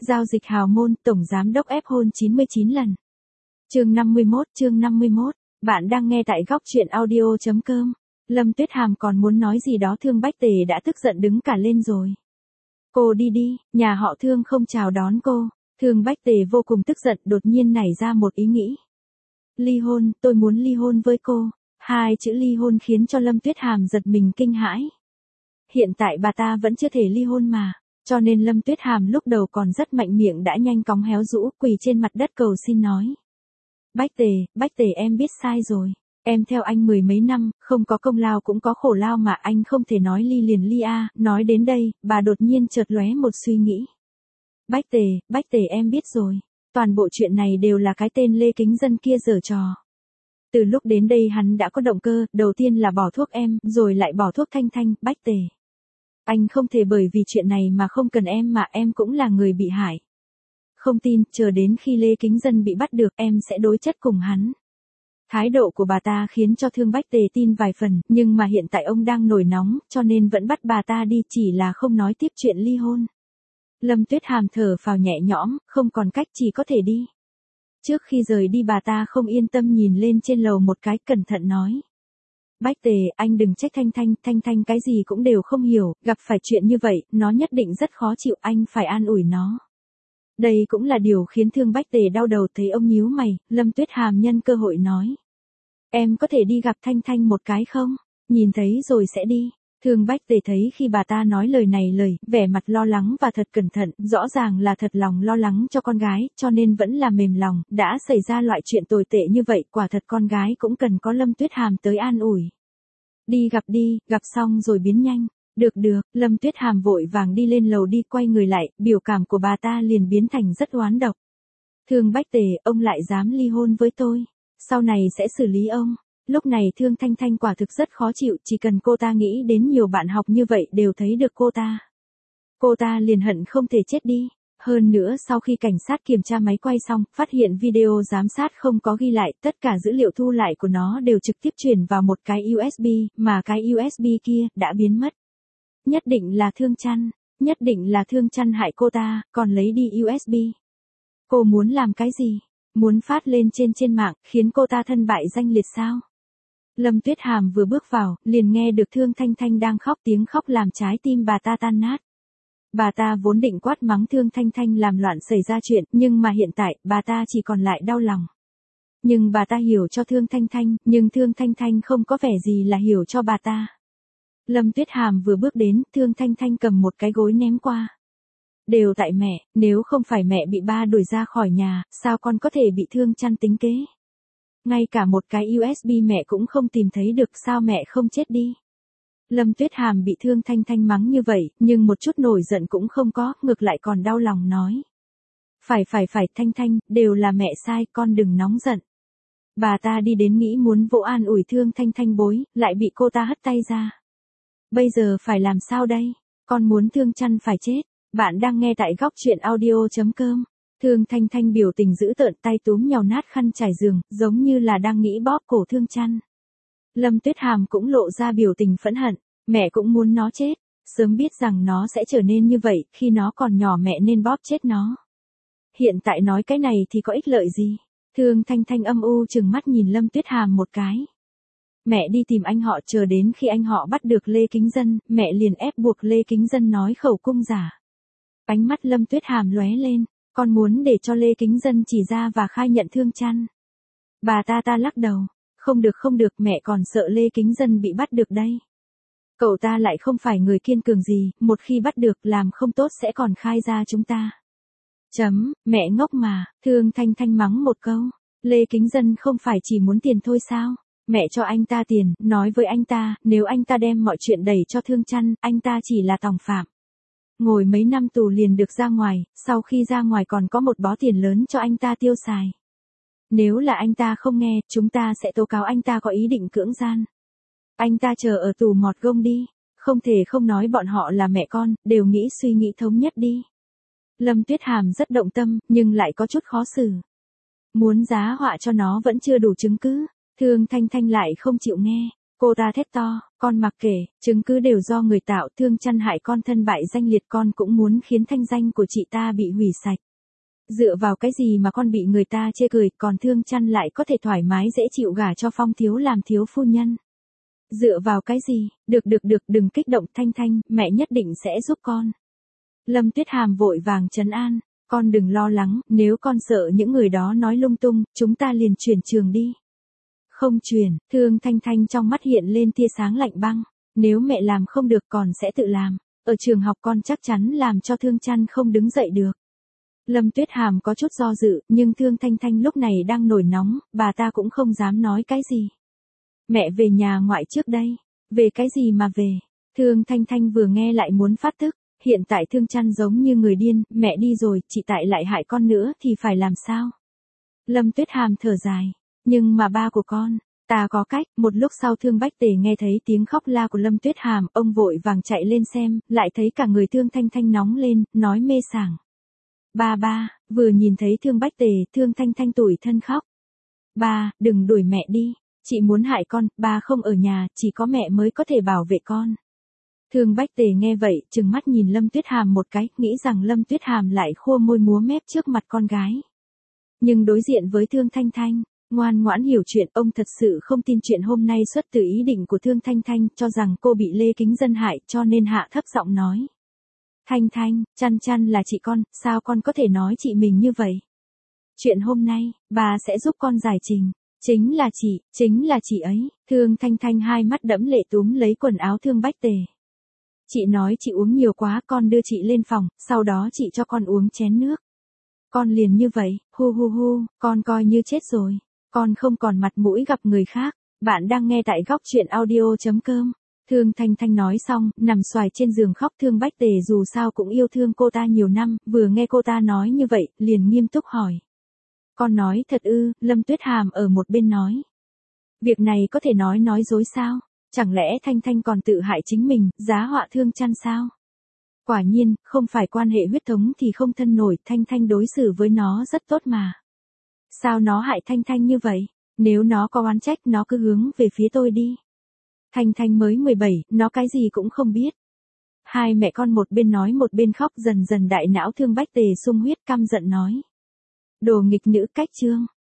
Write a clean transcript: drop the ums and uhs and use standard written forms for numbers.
Giao dịch hào môn, tổng giám đốc ép hôn 99 lần. Chương 51, bạn đang nghe tại góc truyện audio.com. Lâm Tuyết Hàm còn muốn nói gì đó Thương Bách Tề đã tức giận đứng cả lên rồi. Cô đi đi, nhà họ Thương không chào đón cô. Thương Bách Tề vô cùng tức giận, đột nhiên nảy ra một ý nghĩ. Ly hôn, tôi muốn ly hôn với cô. Hai chữ ly hôn khiến cho Lâm Tuyết Hàm giật mình kinh hãi. Hiện tại bà ta vẫn chưa thể ly hôn mà, cho nên Lâm Tuyết Hàm lúc đầu còn rất mạnh miệng đã nhanh chóng héo rũ quỳ trên mặt đất cầu xin nói. Bách Tề em biết sai rồi. Em theo anh mười mấy năm, không có công lao cũng có khổ lao mà anh không thể nói ly liền ly a. Nói đến đây, bà đột nhiên chợt lóe một suy nghĩ. Bách Tề em biết rồi. Toàn bộ chuyện này đều là cái tên Lê Kính Dân kia giở trò. Từ lúc đến đây hắn đã có động cơ, đầu tiên là bỏ thuốc em, rồi lại bỏ thuốc Thanh Thanh. Bách Tề, anh không thể bởi vì chuyện này mà không cần em mà em cũng là người bị hại. Không tin, chờ đến khi Lê Kính Dân bị bắt được em sẽ đối chất cùng hắn. Thái độ của bà ta khiến cho Thương Bách Tề tin vài phần, nhưng mà hiện tại ông đang nổi nóng, cho nên vẫn bắt bà ta đi, chỉ là không nói tiếp chuyện ly hôn. Lâm Tuyết Hàm thở phào nhẹ nhõm, không còn cách chỉ có thể đi. Trước khi rời đi bà ta không yên tâm nhìn lên trên lầu một cái, cẩn thận nói. Bách Tề, anh đừng trách Thanh Thanh cái gì cũng đều không hiểu, gặp phải chuyện như vậy, nó nhất định rất khó chịu, anh phải an ủi nó. Đây cũng là điều khiến Thương Bách Tề đau đầu. Thấy ông nhíu mày, Lâm Tuyết Hàm nhân cơ hội nói. Em có thể đi gặp Thanh Thanh một cái không? Nhìn thấy rồi sẽ đi. Thương Bách Tề thấy khi bà ta nói lời này vẻ mặt lo lắng và thật cẩn thận, rõ ràng là thật lòng lo lắng cho con gái, cho nên vẫn là mềm lòng, đã xảy ra loại chuyện tồi tệ như vậy, quả thật con gái cũng cần có Lâm Tuyết Hàm tới an ủi. Đi, gặp xong rồi biến nhanh. Được, Lâm Tuyết Hàm vội vàng đi lên lầu đi, quay người lại, biểu cảm của bà ta liền biến thành rất oán độc. Thương Bách Tề, ông lại dám ly hôn với tôi, sau này sẽ xử lý ông. Lúc này Thương Thanh Thanh quả thực rất khó chịu, chỉ cần cô ta nghĩ đến nhiều bạn học như vậy đều thấy được cô ta liền hận không thể chết đi. Hơn nữa sau khi cảnh sát kiểm tra máy quay xong, phát hiện video giám sát không có ghi lại, tất cả dữ liệu thu lại của nó đều trực tiếp truyền vào một cái USB, mà cái USB kia đã biến mất. Nhất định là Thương Chăn hại cô ta, còn lấy đi USB. Cô muốn làm cái gì? Muốn phát lên trên mạng, khiến cô ta thân bại danh liệt sao? Lâm Tuyết Hàm vừa bước vào, liền nghe được Thương Thanh Thanh đang khóc, tiếng khóc làm trái tim bà ta tan nát. Bà ta vốn định quát mắng Thương Thanh Thanh làm loạn xảy ra chuyện, nhưng mà hiện tại, bà ta chỉ còn lại đau lòng. Nhưng bà ta hiểu cho Thương Thanh Thanh, nhưng Thương Thanh Thanh không có vẻ gì là hiểu cho bà ta. Lâm Tuyết Hàm vừa bước đến, Thương Thanh Thanh cầm một cái gối ném qua. Đều tại mẹ, nếu không phải mẹ bị ba đuổi ra khỏi nhà, sao con có thể bị Thương Chăn tính kế? Ngay cả một cái USB mẹ cũng không tìm thấy được, sao mẹ không chết đi? Lâm Tuyết Hàm bị Thương Thanh Thanh mắng như vậy, nhưng một chút nổi giận cũng không có, ngược lại còn đau lòng nói. Phải, Thanh Thanh, đều là mẹ sai, con đừng nóng giận. Bà ta đi đến nghĩ muốn vỗ an ủi Thương Thanh Thanh bối, lại bị cô ta hất tay ra. Bây giờ phải làm sao đây? Con muốn Thương Chăn phải chết. Bạn đang nghe tại góc truyện audio.com. Thương Thanh Thanh biểu tình dữ tợn, tay túm nhào nát khăn trải giường, giống như là đang nghĩ bóp cổ Thương Chăn. Lâm Tuyết Hàm cũng lộ ra biểu tình phẫn hận, mẹ cũng muốn nó chết, sớm biết rằng nó sẽ trở nên như vậy, khi nó còn nhỏ mẹ nên bóp chết nó. Hiện tại nói cái này thì có ích lợi gì? Thương Thanh Thanh âm u trừng mắt nhìn Lâm Tuyết Hàm một cái. Mẹ đi tìm anh họ, chờ đến khi anh họ bắt được Lê Kính Dân, mẹ liền ép buộc Lê Kính Dân nói khẩu cung giả. Ánh mắt Lâm Tuyết Hàm lóe lên, con muốn để cho Lê Kính Dân chỉ ra và khai nhận Thương Chăn. Bà ta lắc đầu, không được, mẹ còn sợ Lê Kính Dân bị bắt được đây. Cậu ta lại không phải người kiên cường gì, một khi bắt được làm không tốt sẽ còn khai ra chúng ta. Mẹ ngốc mà, Thương Thanh Thanh mắng một câu, Lê Kính Dân không phải chỉ muốn tiền thôi sao? Mẹ cho anh ta tiền, nói với anh ta, nếu anh ta đem mọi chuyện đẩy cho Thương Chăn, anh ta chỉ là tòng phạm. Ngồi mấy năm tù liền được ra ngoài, sau khi ra ngoài còn có một bó tiền lớn cho anh ta tiêu xài. Nếu là anh ta không nghe, chúng ta sẽ tố cáo anh ta có ý định cưỡng gian. Anh ta chờ ở tù mọt gông đi, không thể không nói bọn họ là mẹ con, đều nghĩ suy nghĩ thống nhất đi. Lâm Tuyết Hàm rất động tâm, nhưng lại có chút khó xử. Muốn giá họa cho nó vẫn chưa đủ chứng cứ, Thương Thanh Thanh lại không chịu nghe, cô ta thét to, Con mặc kệ, chứng cứ đều do người tạo, Thương Chăn hại con thân bại danh liệt, con cũng muốn khiến thanh danh của chị ta bị hủy sạch. Dựa vào cái gì mà con bị người ta chê cười, còn Thương Chăn lại có thể thoải mái dễ chịu gả cho Phong thiếu làm thiếu phu nhân? Dựa vào cái gì? Được, đừng kích động Thanh Thanh, mẹ nhất định sẽ giúp con. Lâm Tuyết Hàm vội vàng trấn an, con đừng lo lắng, nếu con sợ những người đó nói lung tung, chúng ta liền chuyển trường đi. Không chuyển, Thương Thanh Thanh trong mắt hiện lên tia sáng lạnh băng, nếu mẹ làm không được còn sẽ tự làm, ở trường học con chắc chắn làm cho Thương Chăn không đứng dậy được. Lâm Tuyết Hàm có chút do dự, nhưng Thương Thanh Thanh lúc này đang nổi nóng, bà ta cũng không dám nói cái gì. Mẹ về nhà ngoại trước đây. Về cái gì mà về? Thương Thanh Thanh vừa nghe lại muốn phát tức. Hiện tại Thương Chăn giống như người điên, mẹ đi rồi, chị tại lại hại con nữa thì phải làm sao? Lâm Tuyết Hàm thở dài. Nhưng mà ba của con, ta có cách. Một lúc sau Thương Bách Tề nghe thấy tiếng khóc la của Lâm Tuyết Hàm, ông vội vàng chạy lên xem, lại thấy cả người Thương Thanh Thanh nóng lên, nói mê sảng. Ba, vừa nhìn thấy Thương Bách Tề, Thương Thanh Thanh tủi thân khóc. Ba, đừng đuổi mẹ đi. Chị muốn hại con, ba không ở nhà, chỉ có mẹ mới có thể bảo vệ con. Thương Bách Tề nghe vậy, trừng mắt nhìn Lâm Tuyết Hàm một cái, nghĩ rằng Lâm Tuyết Hàm lại khua môi múa mép trước mặt con gái. Nhưng đối diện với Thương Thanh Thanh, ngoan ngoãn hiểu chuyện, ông thật sự không tin chuyện hôm nay xuất từ ý định của Thương Thanh Thanh, cho rằng cô bị Lê Kính Dân hại, cho nên hạ thấp giọng nói. Thanh Thanh, Chăn là chị con, sao con có thể nói chị mình như vậy? Chuyện hôm nay, bà sẽ giúp con giải trình. Chính là chị ấy. Thương Thanh Thanh hai mắt đẫm lệ túm lấy quần áo Thương Bách Tề. Chị nói chị uống nhiều quá, con đưa chị lên phòng, sau đó chị cho con uống chén nước. Con liền như vậy, hu, con coi như chết rồi. Con không còn mặt mũi gặp người khác. Bạn đang nghe tại góc truyện audio.com. Thương Thanh Thanh nói xong, nằm xoài trên giường khóc. Thương Bách Tề dù sao cũng yêu thương cô ta nhiều năm, vừa nghe cô ta nói như vậy, liền nghiêm túc hỏi. Con nói thật ư? Lâm Tuyết Hàm ở một bên nói. Việc này có thể nói dối sao? Chẳng lẽ Thanh Thanh còn tự hại chính mình, giá họa Thương Chăn sao? Quả nhiên, không phải quan hệ huyết thống thì không thân nổi, Thanh Thanh đối xử với nó rất tốt mà. Sao nó hại Thanh Thanh như vậy? Nếu nó có oán trách nó cứ hướng về phía tôi đi. Thanh Thanh mới 17, nó cái gì cũng không biết. Hai mẹ con một bên nói một bên khóc, dần dần đại não Thương Bách Tề sung huyết, căm giận nói. Đồ nghịch nữ cách chương.